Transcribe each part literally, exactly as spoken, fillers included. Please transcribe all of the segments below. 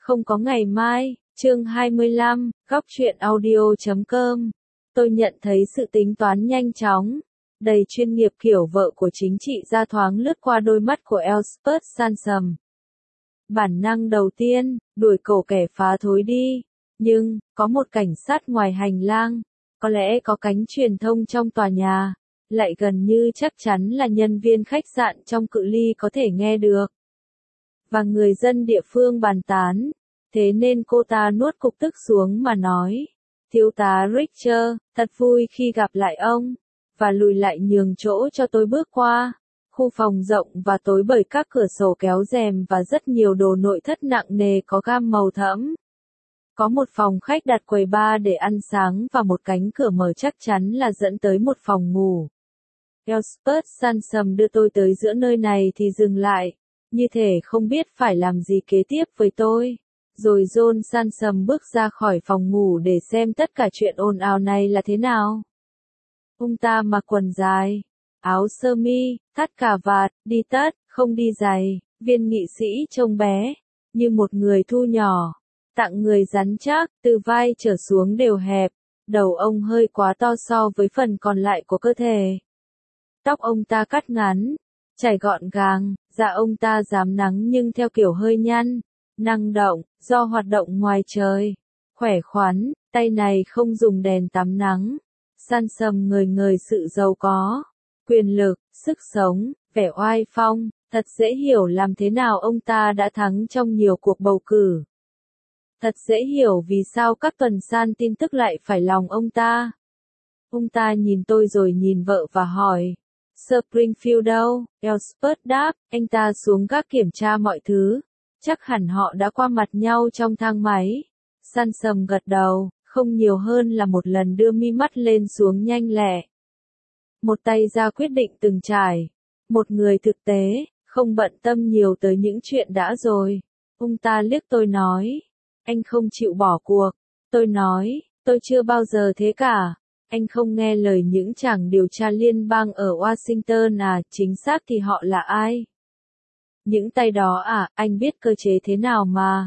Không có ngày mai, chương hai mươi lăm, góc truyện audio chấm com. Tôi nhận thấy sự tính toán nhanh chóng, đầy chuyên nghiệp kiểu vợ của chính trị gia thoáng lướt qua đôi mắt của Elspeth Sansom. Bản năng đầu tiên, đuổi cổ kẻ phá thối đi. Nhưng, có một cảnh sát ngoài hành lang, có lẽ có cánh truyền thông trong tòa nhà, lại gần như chắc chắn là nhân viên khách sạn trong cự ly có thể nghe được. Và người dân địa phương bàn tán, thế nên cô ta nuốt cục tức xuống mà nói, thiếu tá Richter, thật vui khi gặp lại ông, và lùi lại nhường chỗ cho tôi bước qua. Khu phòng rộng và tối bởi các cửa sổ kéo rèm và rất nhiều đồ nội thất nặng nề có gam màu thẫm. Có một phòng khách đặt quầy bar để ăn sáng và một cánh cửa mở chắc chắn là dẫn tới một phòng ngủ. Elspeth Sansom đưa tôi tới giữa nơi này thì dừng lại, như thể không biết phải làm gì kế tiếp với tôi. Rồi John Sansom bước ra khỏi phòng ngủ để xem tất cả chuyện ồn ào này là thế nào. Ông ta mặc quần dài, áo sơ mi, thắt cà vạt, đi tất, không đi giày. Viên nghị sĩ trông bé, như một người thu nhỏ, tạng người rắn chắc, từ vai trở xuống đều hẹp, đầu ông hơi quá to so với phần còn lại của cơ thể. Tóc ông ta cắt ngắn, chải gọn gàng, da ông ta rám nắng nhưng theo kiểu hơi nhăn, năng động, do hoạt động ngoài trời. Khỏe khoắn, tay này không dùng đèn tắm nắng. Sansom ngời ngời sự giàu có, quyền lực, sức sống, vẻ oai phong, thật dễ hiểu làm thế nào ông ta đã thắng trong nhiều cuộc bầu cử. Thật dễ hiểu vì sao các tuần san tin tức lại phải lòng ông ta. Ông ta nhìn tôi rồi nhìn vợ và hỏi, Springfield đâu? Elspeth đáp, anh ta xuống gác kiểm tra mọi thứ. Chắc hẳn họ đã qua mặt nhau trong thang máy. Sansom gật đầu, không nhiều hơn là một lần đưa mi mắt lên xuống nhanh lẹ. Một tay ra quyết định từng trải. Một người thực tế, không bận tâm nhiều tới những chuyện đã rồi. Ông ta liếc tôi nói, anh không chịu bỏ cuộc. Tôi nói, tôi chưa bao giờ thế cả. Anh không nghe lời những chàng điều tra liên bang ở Washington à, chính xác thì họ là ai? Những tay đó à, anh biết cơ chế thế nào mà.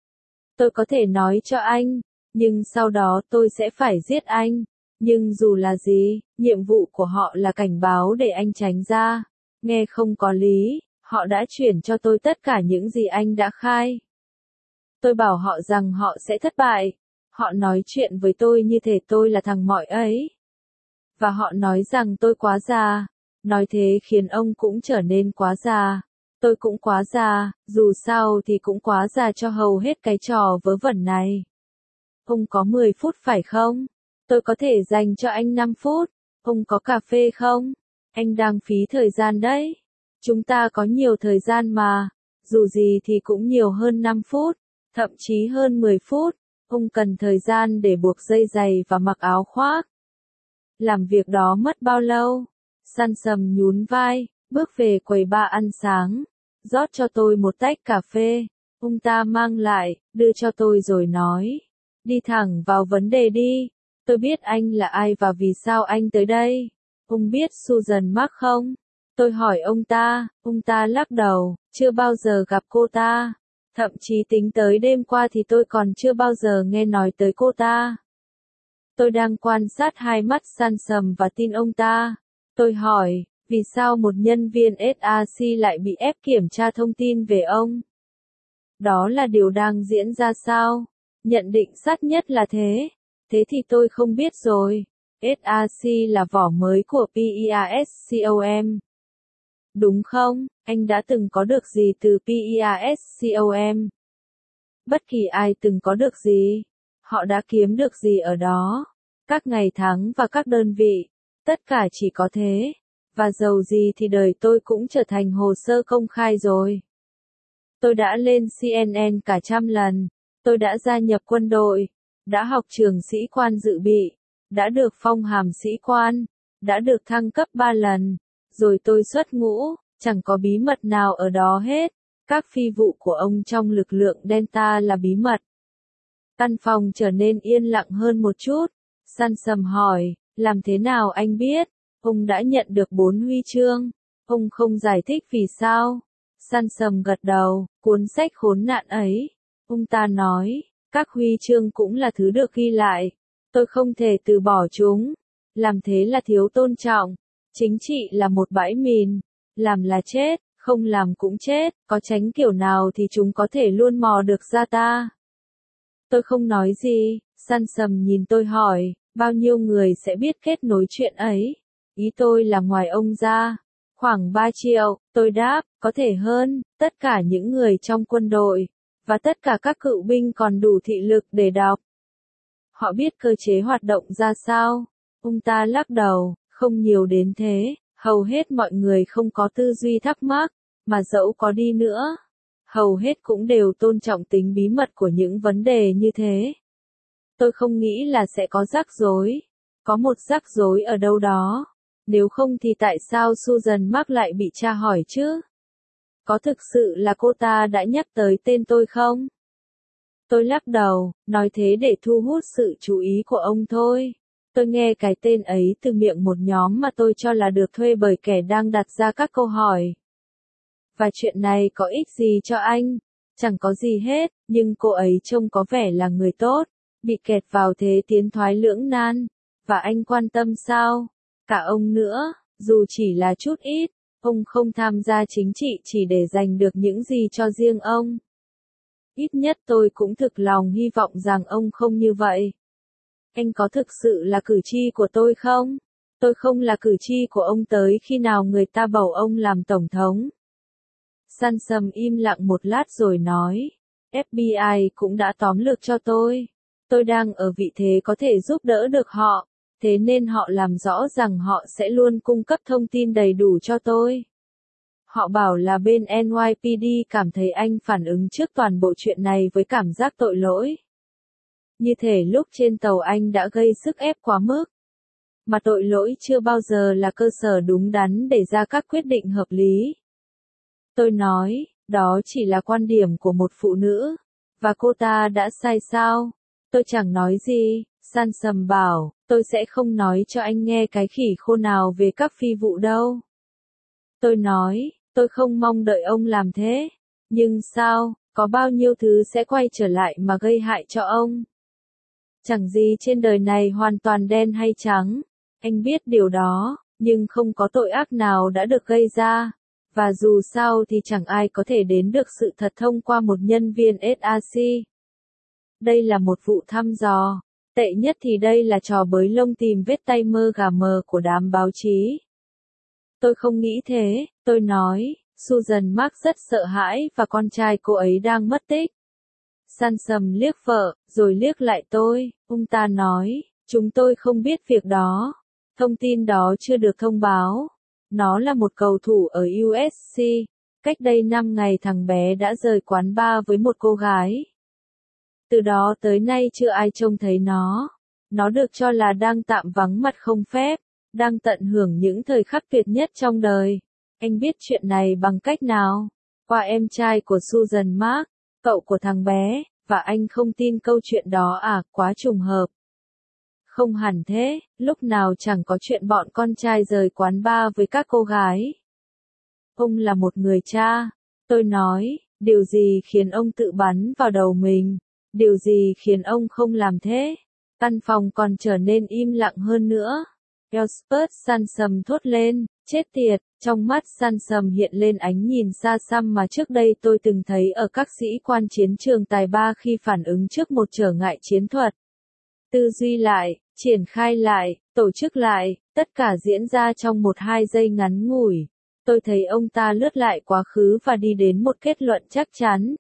Tôi có thể nói cho anh, nhưng sau đó tôi sẽ phải giết anh. Nhưng dù là gì, nhiệm vụ của họ là cảnh báo để anh tránh ra. Nghe không có lý, họ đã chuyển cho tôi tất cả những gì anh đã khai. Tôi bảo họ rằng họ sẽ thất bại. Họ nói chuyện với tôi như thể tôi là thằng mọi ấy. Và họ nói rằng tôi quá già. Nói thế khiến ông cũng trở nên quá già. Tôi cũng quá già, dù sao thì cũng quá già cho hầu hết cái trò vớ vẩn này. Ông có mười phút phải không? Tôi có thể dành cho anh năm phút. Ông có cà phê không? Anh đang phí thời gian đấy. Chúng ta có nhiều thời gian mà. Dù gì thì cũng nhiều hơn năm phút, thậm chí hơn mười phút. Ông cần thời gian để buộc dây giày và mặc áo khoác. Làm việc đó mất bao lâu? Sansom nhún vai, bước về quầy bar ăn sáng, rót cho tôi một tách cà phê. Ông ta mang lại, đưa cho tôi rồi nói, đi thẳng vào vấn đề đi. Tôi biết anh là ai và vì sao anh tới đây. Ông biết Susan Mark không? Tôi hỏi ông ta, ông ta lắc đầu, chưa bao giờ gặp cô ta. Thậm chí tính tới đêm qua thì tôi còn chưa bao giờ nghe nói tới cô ta. Tôi đang quan sát hai mắt Sansom và tin ông ta. Tôi hỏi, vì sao một nhân viên ét a xê lại bị ép kiểm tra thông tin về ông? Đó là điều đang diễn ra sao? Nhận định sát nhất là thế. Thế thì tôi không biết rồi. ét a xê là vỏ mới của PERSCOM. Đúng không? Anh đã từng có được gì từ PERSCOM? Bất kỳ ai từng có được gì? Họ đã kiếm được gì ở đó? Các ngày tháng và các đơn vị. Tất cả chỉ có thế. Và dầu gì thì đời tôi cũng trở thành hồ sơ công khai rồi. Tôi đã lên xê en en cả trăm lần. Tôi đã gia nhập quân đội. Đã học trường sĩ quan dự bị. Đã được phong hàm sĩ quan. Đã được thăng cấp ba lần. Rồi tôi xuất ngũ. Chẳng có bí mật nào ở đó hết. Các phi vụ của ông trong lực lượng Delta là bí mật. Căn phòng trở nên yên lặng hơn một chút. Sansom hỏi, làm thế nào anh biết? Ông đã nhận được bốn huy chương. Ông không giải thích vì sao. Sansom gật đầu, cuốn sách khốn nạn ấy. Ông ta nói, các huy chương cũng là thứ được ghi lại. Tôi không thể từ bỏ chúng. Làm thế là thiếu tôn trọng. Chính trị là một bãi mìn. Làm là chết, không làm cũng chết, có tránh kiểu nào thì chúng có thể luôn mò được ra ta. Tôi không nói gì, Săn Sầm nhìn tôi hỏi, bao nhiêu người sẽ biết kết nối chuyện ấy? Ý tôi là ngoài ông ra. Khoảng ba triệu, tôi đáp, có thể hơn, tất cả những người trong quân đội, và tất cả các cựu binh còn đủ thị lực để đọc. Họ biết cơ chế hoạt động ra sao? Ông ta lắc đầu, không nhiều đến thế, hầu hết mọi người không có tư duy thắc mắc, mà dẫu có đi nữa, hầu hết cũng đều tôn trọng tính bí mật của những vấn đề như thế. Tôi không nghĩ là sẽ có rắc rối. Có một rắc rối ở đâu đó. Nếu không thì tại sao Susan Mark lại bị tra hỏi chứ? Có thực sự là cô ta đã nhắc tới tên tôi không? Tôi lắc đầu, nói thế để thu hút sự chú ý của ông thôi. Tôi nghe cái tên ấy từ miệng một nhóm mà tôi cho là được thuê bởi kẻ đang đặt ra các câu hỏi. Và chuyện này có ích gì cho anh? Chẳng có gì hết, nhưng cô ấy trông có vẻ là người tốt, bị kẹt vào thế tiến thoái lưỡng nan. Và anh quan tâm sao? Cả ông nữa, dù chỉ là chút ít, ông không tham gia chính trị chỉ để giành được những gì cho riêng ông. Ít nhất tôi cũng thực lòng hy vọng rằng ông không như vậy. Anh có thực sự là cử tri của tôi không? Tôi không là cử tri của ông tới khi nào người ta bầu ông làm tổng thống. Săn Sầm im lặng một lát rồi nói, ép bê i cũng đã tóm lược cho tôi. Tôi đang ở vị thế có thể giúp đỡ được họ, thế nên họ làm rõ rằng họ sẽ luôn cung cấp thông tin đầy đủ cho tôi. Họ bảo là bên en y pê đê cảm thấy anh phản ứng trước toàn bộ chuyện này với cảm giác tội lỗi. Như thể lúc trên tàu anh đã gây sức ép quá mức. Mà tội lỗi chưa bao giờ là cơ sở đúng đắn để ra các quyết định hợp lý. Tôi nói, đó chỉ là quan điểm của một phụ nữ. Và cô ta đã sai sao? Tôi chẳng nói gì. Săn Sầm bảo, tôi sẽ không nói cho anh nghe cái khỉ khô nào về các phi vụ đâu. Tôi nói, tôi không mong đợi ông làm thế. Nhưng sao, có bao nhiêu thứ sẽ quay trở lại mà gây hại cho ông? Chẳng gì trên đời này hoàn toàn đen hay trắng. Anh biết điều đó, nhưng không có tội ác nào đã được gây ra. Và dù sao thì chẳng ai có thể đến được sự thật thông qua một nhân viên ét a xê. Đây là một vụ thăm dò. Tệ nhất thì đây là trò bới lông tìm vết tay mơ gà mờ của đám báo chí. Tôi không nghĩ thế, tôi nói, Susan Mark rất sợ hãi và con trai cô ấy đang mất tích. Săn Sầm liếc vợ, rồi liếc lại tôi, ông ta nói, chúng tôi không biết việc đó. Thông tin đó chưa được thông báo. Nó là một cầu thủ ở u ét xê. Cách đây năm ngày thằng bé đã rời quán bar với một cô gái. Từ đó tới nay chưa ai trông thấy nó. Nó được cho là đang tạm vắng mặt không phép, đang tận hưởng những thời khắc tuyệt nhất trong đời. Anh biết chuyện này bằng cách nào? Qua em trai của Susan Mark, cậu của thằng bé, và anh không tin câu chuyện đó à, quá trùng hợp. Không hẳn thế, lúc nào chẳng có chuyện bọn con trai rời quán bar với các cô gái. Ông là một người cha. Tôi nói, điều gì khiến ông tự bắn vào đầu mình? Điều gì khiến ông không làm thế? Căn phòng còn trở nên im lặng hơn nữa. Elspeth Săn Sầm thốt lên, chết tiệt, trong mắt Săn Sầm hiện lên ánh nhìn xa xăm mà trước đây tôi từng thấy ở các sĩ quan chiến trường tài ba khi phản ứng trước một trở ngại chiến thuật. Tư duy lại, triển khai lại, tổ chức lại, tất cả diễn ra trong một hai giây ngắn ngủi. Tôi thấy ông ta lướt lại quá khứ và đi đến một kết luận chắc chắn.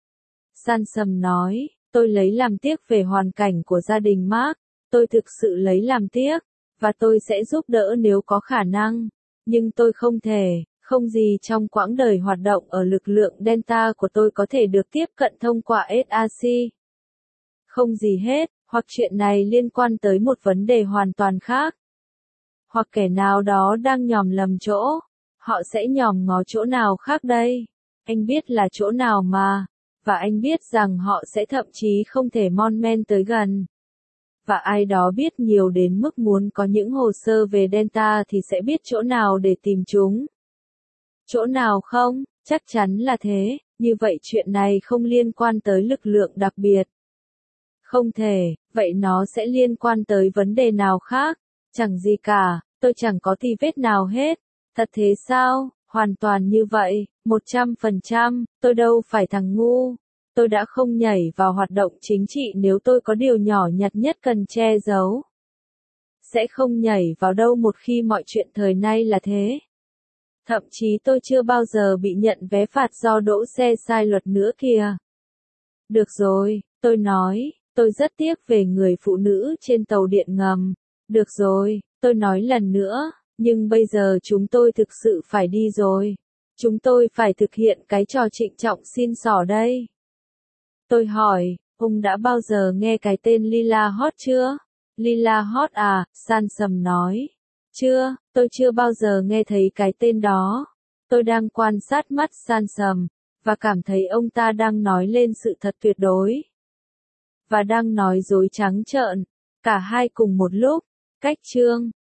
Săn Sầm nói, tôi lấy làm tiếc về hoàn cảnh của gia đình Mark, tôi thực sự lấy làm tiếc, và tôi sẽ giúp đỡ nếu có khả năng, nhưng tôi không thể, không gì trong quãng đời hoạt động ở lực lượng Delta của tôi có thể được tiếp cận thông qua ét a xê. Không gì hết, hoặc chuyện này liên quan tới một vấn đề hoàn toàn khác. Hoặc kẻ nào đó đang nhòm lầm chỗ, họ sẽ nhòm ngó chỗ nào khác đây? Anh biết là chỗ nào mà, và anh biết rằng họ sẽ thậm chí không thể mon men tới gần. Và ai đó biết nhiều đến mức muốn có những hồ sơ về Delta thì sẽ biết chỗ nào để tìm chúng. Chỗ nào không? Chắc chắn là thế, như vậy chuyện này không liên quan tới lực lượng đặc biệt. Không thể, vậy nó sẽ liên quan tới vấn đề nào khác? Chẳng gì cả, tôi chẳng có tì vết nào hết. Thật thế sao? Hoàn toàn như vậy, một trăm phần trăm, tôi đâu phải thằng ngu. Tôi đã không nhảy vào hoạt động chính trị nếu tôi có điều nhỏ nhặt nhất cần che giấu. Sẽ không nhảy vào đâu một khi mọi chuyện thời nay là thế. Thậm chí tôi chưa bao giờ bị nhận vé phạt do đỗ xe sai luật nữa kìa. Được rồi, tôi nói, tôi rất tiếc về người phụ nữ trên tàu điện ngầm. Được rồi, tôi nói lần nữa, nhưng bây giờ chúng tôi thực sự phải đi rồi. Chúng tôi phải thực hiện cái trò trịnh trọng xin xỏ đây. Tôi hỏi, ông đã bao giờ nghe cái tên Lila Hot chưa? Lila Hot à, Sansom nói. Chưa, tôi chưa bao giờ nghe thấy cái tên đó. Tôi đang quan sát mắt Sansom, và cảm thấy ông ta đang nói lên sự thật tuyệt đối. Và đang nói dối trắng trợn, cả hai cùng một lúc. Cách chương